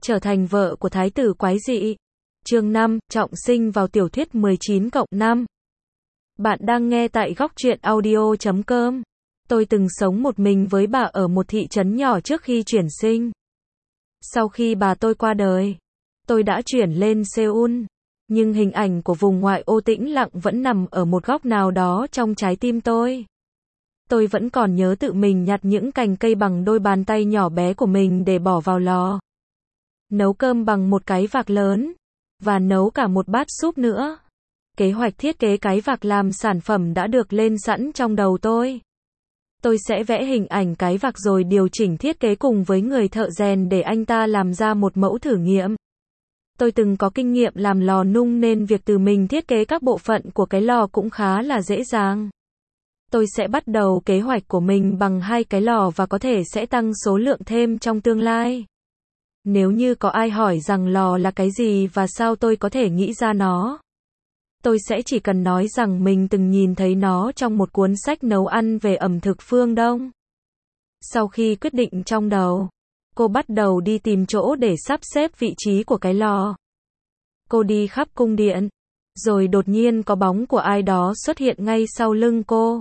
trở thành vợ của thái tử quái dị. Chương 5, trọng sinh vào tiểu thuyết 19+5. Bạn đang nghe tại góc truyện audio.com. Tôi từng sống một mình với bà ở một thị trấn nhỏ trước khi chuyển sinh. Sau khi bà tôi qua đời, tôi đã chuyển lên Seoul. Nhưng hình ảnh của vùng ngoại ô tĩnh lặng vẫn nằm ở một góc nào đó trong trái tim tôi. Tôi vẫn còn nhớ tự mình nhặt những cành cây bằng đôi bàn tay nhỏ bé của mình để bỏ vào lò. Nấu cơm bằng một cái vạc lớn. Và nấu cả một bát súp nữa. Kế hoạch thiết kế cái vạc làm sản phẩm đã được lên sẵn trong đầu tôi. Tôi sẽ vẽ hình ảnh cái vạc rồi điều chỉnh thiết kế cùng với người thợ rèn để anh ta làm ra một mẫu thử nghiệm. Tôi từng có kinh nghiệm làm lò nung nên việc từ mình thiết kế các bộ phận của cái lò cũng khá là dễ dàng. Tôi sẽ bắt đầu kế hoạch của mình bằng 2 cái lò và có thể sẽ tăng số lượng thêm trong tương lai. Nếu như có ai hỏi rằng lò là cái gì và sao tôi có thể nghĩ ra nó, tôi sẽ chỉ cần nói rằng mình từng nhìn thấy nó trong một cuốn sách nấu ăn về ẩm thực phương Đông. Sau khi quyết định trong đầu, cô bắt đầu đi tìm chỗ để sắp xếp vị trí của cái lò. Cô đi khắp cung điện, rồi đột nhiên có bóng của ai đó xuất hiện ngay sau lưng cô.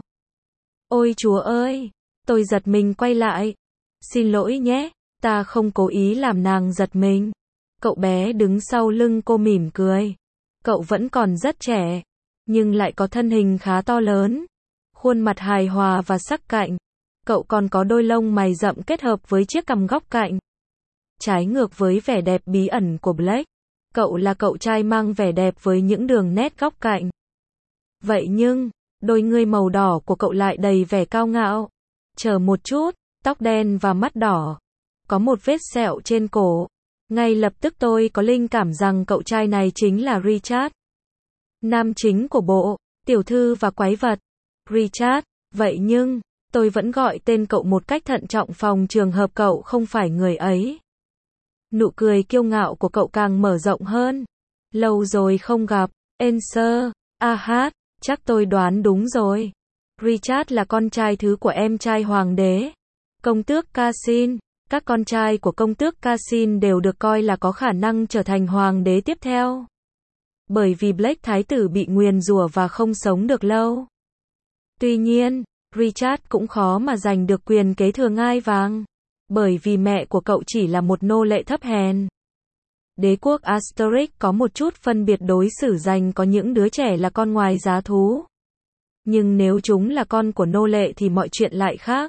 Ôi Chúa ơi! Tôi giật mình quay lại. Xin lỗi nhé, ta không cố ý làm nàng giật mình. Cậu bé đứng sau lưng cô mỉm cười. Cậu vẫn còn rất trẻ, nhưng lại có thân hình khá to lớn, khuôn mặt hài hòa và sắc cạnh. Cậu còn có đôi lông mày rậm kết hợp với chiếc cằm góc cạnh. Trái ngược với vẻ đẹp bí ẩn của Blake, cậu là cậu trai mang vẻ đẹp với những đường nét góc cạnh. Vậy nhưng, đôi ngươi màu đỏ của cậu lại đầy vẻ cao ngạo. Chờ một chút, tóc đen và mắt đỏ. Có một vết sẹo trên cổ. Ngay lập tức tôi có linh cảm rằng cậu trai này chính là Richard. Nam chính của bộ, tiểu thư và quái vật. Richard, vậy nhưng, tôi vẫn gọi tên cậu một cách thận trọng phòng trường hợp cậu không phải người ấy. Nụ cười kiêu ngạo của cậu càng mở rộng hơn. Lâu rồi không gặp, Enser, chắc tôi đoán đúng rồi. Richard là con trai thứ của em trai hoàng đế, công tước Cassin. Các con trai của công tước Cassin đều được coi là có khả năng trở thành hoàng đế tiếp theo. Bởi vì Blake thái tử bị nguyền rủa và không sống được lâu. Tuy nhiên, Richard cũng khó mà giành được quyền kế thừa ngai vàng. Bởi vì mẹ của cậu chỉ là một nô lệ thấp hèn. Đế quốc Asterix có một chút phân biệt đối xử dành có những đứa trẻ là con ngoài giá thú. Nhưng nếu chúng là con của nô lệ thì mọi chuyện lại khác.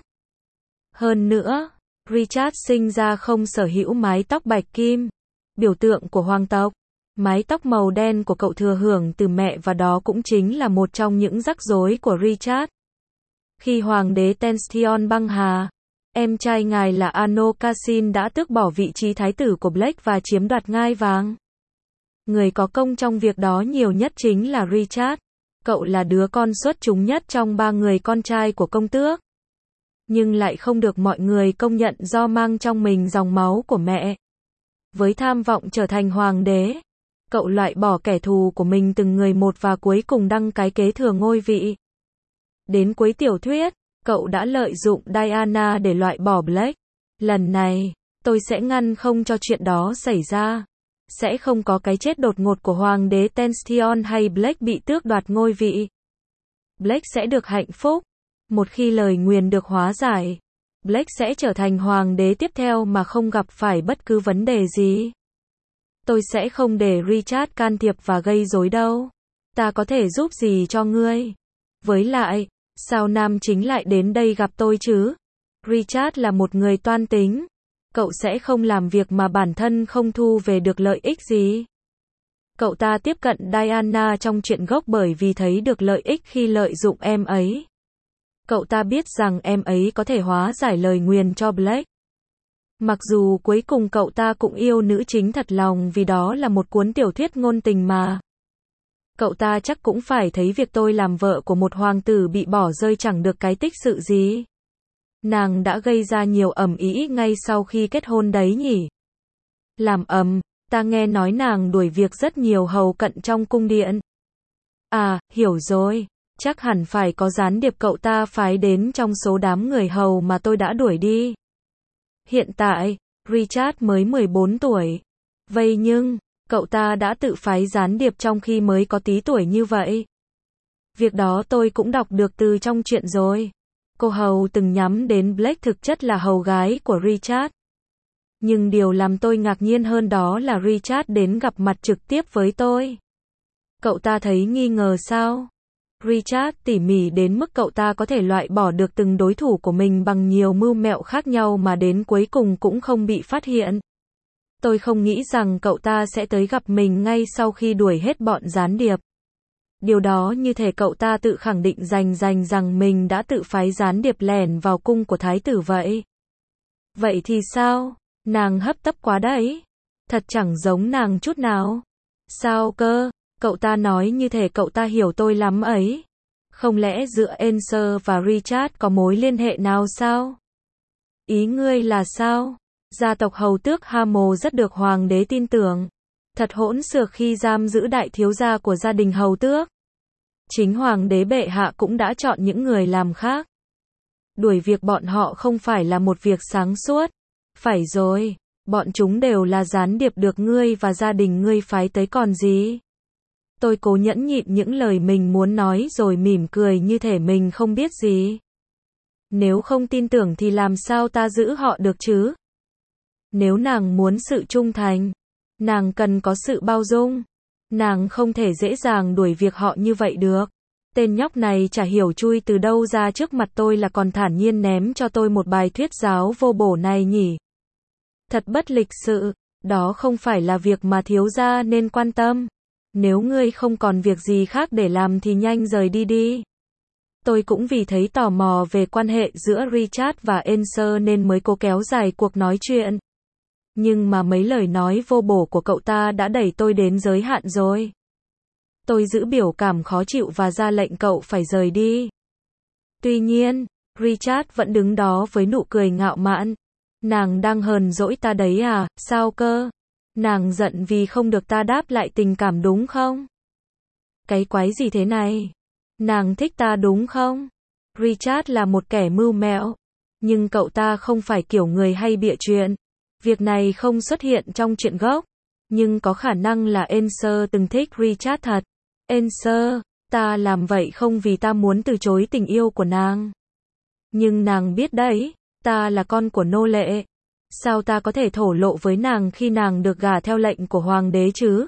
Hơn nữa, Richard sinh ra không sở hữu mái tóc bạch kim, biểu tượng của hoàng tộc. Mái tóc màu đen của cậu thừa hưởng từ mẹ và đó cũng chính là một trong những rắc rối của Richard. Khi hoàng đế Tension băng hà, em trai ngài là Ano Cassin đã tước bỏ vị trí thái tử của Blake và chiếm đoạt ngai vàng. Người có công trong việc đó nhiều nhất chính là Richard. Cậu là đứa con xuất chúng nhất trong 3 người con trai của công tước. Nhưng lại không được mọi người công nhận do mang trong mình dòng máu của mẹ. Với tham vọng trở thành hoàng đế, cậu loại bỏ kẻ thù của mình từng người một và cuối cùng đăng cái kế thừa ngôi vị. Đến cuối tiểu thuyết, cậu đã lợi dụng Diana để loại bỏ Blake. Lần này, tôi sẽ ngăn không cho chuyện đó xảy ra. Sẽ không có cái chết đột ngột của hoàng đế Tension hay Blake bị tước đoạt ngôi vị. Blake sẽ được hạnh phúc. Một khi lời nguyền được hóa giải, Blake sẽ trở thành hoàng đế tiếp theo mà không gặp phải bất cứ vấn đề gì. Tôi sẽ không để Richard can thiệp và gây rối đâu. Ta có thể giúp gì cho ngươi? Với lại, sao nam chính lại đến đây gặp tôi chứ? Richard là một người toan tính. Cậu sẽ không làm việc mà bản thân không thu về được lợi ích gì. Cậu ta tiếp cận Diana trong chuyện gốc bởi vì thấy được lợi ích khi lợi dụng em ấy. Cậu ta biết rằng em ấy có thể hóa giải lời nguyền cho Blake. Mặc dù cuối cùng cậu ta cũng yêu nữ chính thật lòng vì đó là một cuốn tiểu thuyết ngôn tình mà. Cậu ta chắc cũng phải thấy việc tôi làm vợ của một hoàng tử bị bỏ rơi chẳng được cái tích sự gì. Nàng đã gây ra nhiều ầm ĩ ngay sau khi kết hôn đấy nhỉ. Làm ầm, ta nghe nói nàng đuổi việc rất nhiều hầu cận trong cung điện. À, hiểu rồi. Chắc hẳn phải có gián điệp cậu ta phái đến trong số đám người hầu mà tôi đã đuổi đi. Hiện tại, Richard mới 14 tuổi. Vậy nhưng, cậu ta đã tự phái gián điệp trong khi mới có tí tuổi như vậy. Việc đó tôi cũng đọc được từ trong truyện rồi. Cô hầu từng nhắm đến Blake thực chất là hầu gái của Richard. Nhưng điều làm tôi ngạc nhiên hơn đó là Richard đến gặp mặt trực tiếp với tôi. Cậu ta thấy nghi ngờ sao? Richard tỉ mỉ đến mức cậu ta có thể loại bỏ được từng đối thủ của mình bằng nhiều mưu mẹo khác nhau mà đến cuối cùng cũng không bị phát hiện. Tôi không nghĩ rằng cậu ta sẽ tới gặp mình ngay sau khi đuổi hết bọn gián điệp. Điều đó như thể cậu ta tự khẳng định rằng mình đã tự phái gián điệp lẻn vào cung của thái tử vậy. Vậy thì sao? Nàng hấp tấp quá đấy. Thật chẳng giống nàng chút nào. Sao cơ? Cậu ta nói như thể cậu ta hiểu tôi lắm ấy. Không lẽ giữa Enser và Richard có mối liên hệ nào sao? Ý ngươi là sao? Gia tộc hầu tước Hamo rất được hoàng đế tin tưởng. Thật hỗn xược khi giam giữ đại thiếu gia của gia đình hầu tước. Chính hoàng đế bệ hạ cũng đã chọn những người làm khác. Đuổi việc bọn họ không phải là một việc sáng suốt. Phải rồi, bọn chúng đều là gián điệp được ngươi và gia đình ngươi phái tới còn gì. Tôi cố nhẫn nhịn những lời mình muốn nói rồi mỉm cười như thể mình không biết gì. Nếu không tin tưởng thì làm sao ta giữ họ được chứ? Nếu nàng muốn sự trung thành, nàng cần có sự bao dung. Nàng không thể dễ dàng đuổi việc họ như vậy được. Tên nhóc này chả hiểu chui từ đâu ra trước mặt tôi là còn thản nhiên ném cho tôi một bài thuyết giáo vô bổ này nhỉ. Thật bất lịch sự, đó không phải là việc mà thiếu gia nên quan tâm. Nếu ngươi không còn việc gì khác để làm thì nhanh rời đi đi. Tôi cũng vì thấy tò mò về quan hệ giữa Richard và Enser nên mới cố kéo dài cuộc nói chuyện. Nhưng mà mấy lời nói vô bổ của cậu ta đã đẩy tôi đến giới hạn rồi. Tôi giữ biểu cảm khó chịu và ra lệnh cậu phải rời đi. Tuy nhiên, Richard vẫn đứng đó với nụ cười ngạo mạn. Nàng đang hờn dỗi ta đấy à, sao cơ? Nàng giận vì không được ta đáp lại tình cảm đúng không? Cái quái gì thế này? Nàng thích ta đúng không? Richard là một kẻ mưu mẹo. Nhưng cậu ta không phải kiểu người hay bịa chuyện. Việc này không xuất hiện trong truyện gốc. Nhưng có khả năng là Enser từng thích Richard thật. Enser, ta làm vậy không vì ta muốn từ chối tình yêu của nàng. Nhưng nàng biết đấy, ta là con của nô lệ. Sao ta có thể thổ lộ với nàng khi nàng được gả theo lệnh của hoàng đế chứ?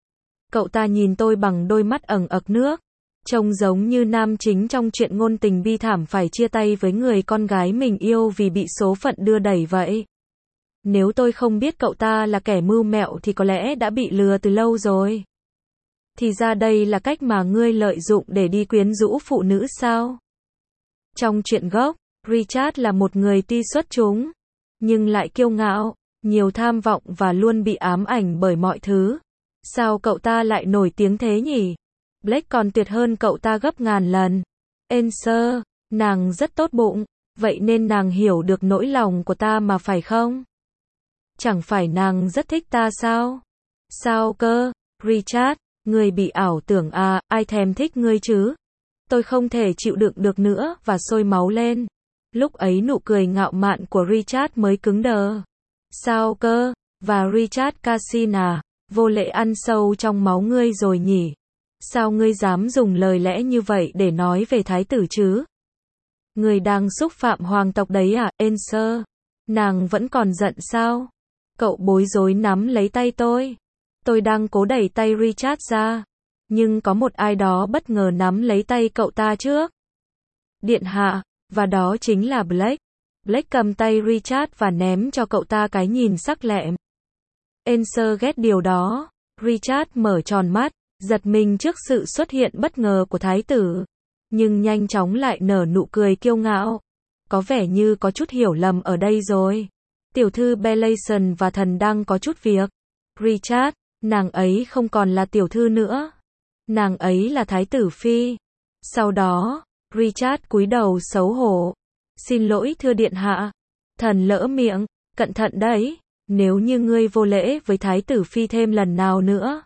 Cậu ta nhìn tôi bằng đôi mắt ẩn ực nước. Trông giống như nam chính trong truyện ngôn tình bi thảm phải chia tay với người con gái mình yêu vì bị số phận đưa đẩy vậy. Nếu tôi không biết cậu ta là kẻ mưu mẹo thì có lẽ đã bị lừa từ lâu rồi. Thì ra đây là cách mà ngươi lợi dụng để đi quyến rũ phụ nữ sao? Trong truyện gốc, Richard là một người tuy xuất chúng, nhưng lại kiêu ngạo, nhiều tham vọng và luôn bị ám ảnh bởi mọi thứ. Sao cậu ta lại nổi tiếng thế nhỉ? Blake còn tuyệt hơn cậu ta gấp ngàn lần. Enser, nàng rất tốt bụng, vậy nên nàng hiểu được nỗi lòng của ta mà phải không? Chẳng phải nàng rất thích ta sao? Sao cơ? Richard, ngươi bị ảo tưởng à, ai thèm thích ngươi chứ? Tôi không thể chịu đựng được nữa và sôi máu lên. Lúc ấy nụ cười ngạo mạn của Richard mới cứng đờ. Sao cơ? Và Richard Cassin à, vô lệ ăn sâu trong máu ngươi rồi nhỉ? Sao ngươi dám dùng lời lẽ như vậy để nói về thái tử chứ? Ngươi đang xúc phạm hoàng tộc đấy à, Enser? Nàng vẫn còn giận sao? Cậu bối rối nắm lấy tay tôi. Tôi đang cố đẩy tay Richard ra. Nhưng có một ai đó bất ngờ nắm lấy tay cậu ta trước. Điện hạ, và đó chính là Blake. Blake cầm tay Richard và ném cho cậu ta cái nhìn sắc lẹm. Enser ghét điều đó. Richard mở tròn mắt, giật mình trước sự xuất hiện bất ngờ của thái tử. Nhưng nhanh chóng lại nở nụ cười kiêu ngạo. Có vẻ như có chút hiểu lầm ở đây rồi. Tiểu thư Belation và thần đang có chút việc. Richard, nàng ấy không còn là tiểu thư nữa. Nàng ấy là thái tử phi. Sau đó, Richard cúi đầu xấu hổ. Xin lỗi thưa điện hạ. Thần lỡ miệng, cẩn thận đấy. Nếu như ngươi vô lễ với thái tử phi thêm lần nào nữa,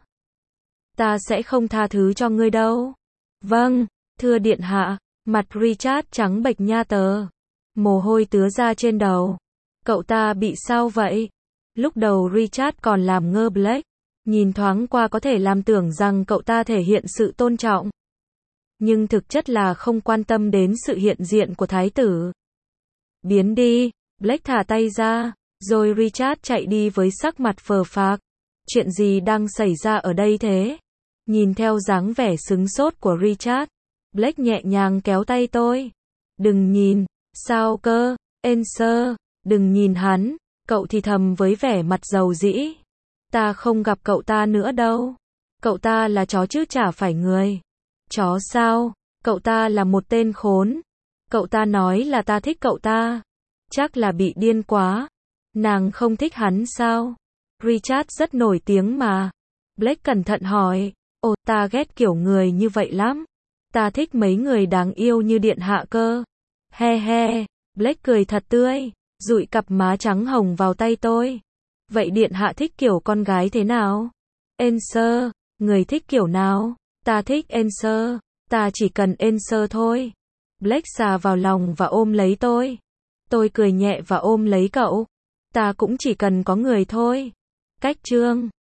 ta sẽ không tha thứ cho ngươi đâu. Vâng, thưa điện hạ. Mặt Richard trắng bệch nha tờ. Mồ hôi tứa ra trên đầu. Cậu ta bị sao vậy? Lúc đầu Richard còn làm ngơ Blake, nhìn thoáng qua có thể làm tưởng rằng cậu ta thể hiện sự tôn trọng. Nhưng thực chất là không quan tâm đến sự hiện diện của thái tử. Biến đi, Blake thả tay ra, rồi Richard chạy đi với sắc mặt phờ phạc. Chuyện gì đang xảy ra ở đây thế? Nhìn theo dáng vẻ sững sốt của Richard, Blake nhẹ nhàng kéo tay tôi. Đừng nhìn, sao cơ, Enser, đừng nhìn hắn, cậu thì thầm với vẻ mặt dầu dĩ. Ta không gặp cậu ta nữa đâu. Cậu ta là chó chứ chả phải người. Chó sao? Cậu ta là một tên khốn. Cậu ta nói là ta thích cậu ta. Chắc là bị điên quá. Nàng không thích hắn sao? Richard rất nổi tiếng mà. Blake cẩn thận hỏi. Ồ, ta ghét kiểu người như vậy lắm. Ta thích mấy người đáng yêu như điện hạ cơ. He he, Blake cười thật tươi, dụi cặp má trắng hồng vào tay tôi. Vậy điện hạ thích kiểu con gái thế nào? Enser, người thích kiểu nào? Ta thích Enser, ta chỉ cần Enser thôi. Blake xà vào lòng và ôm lấy tôi. Tôi cười nhẹ và ôm lấy cậu. Ta cũng chỉ cần có người thôi. Cách chương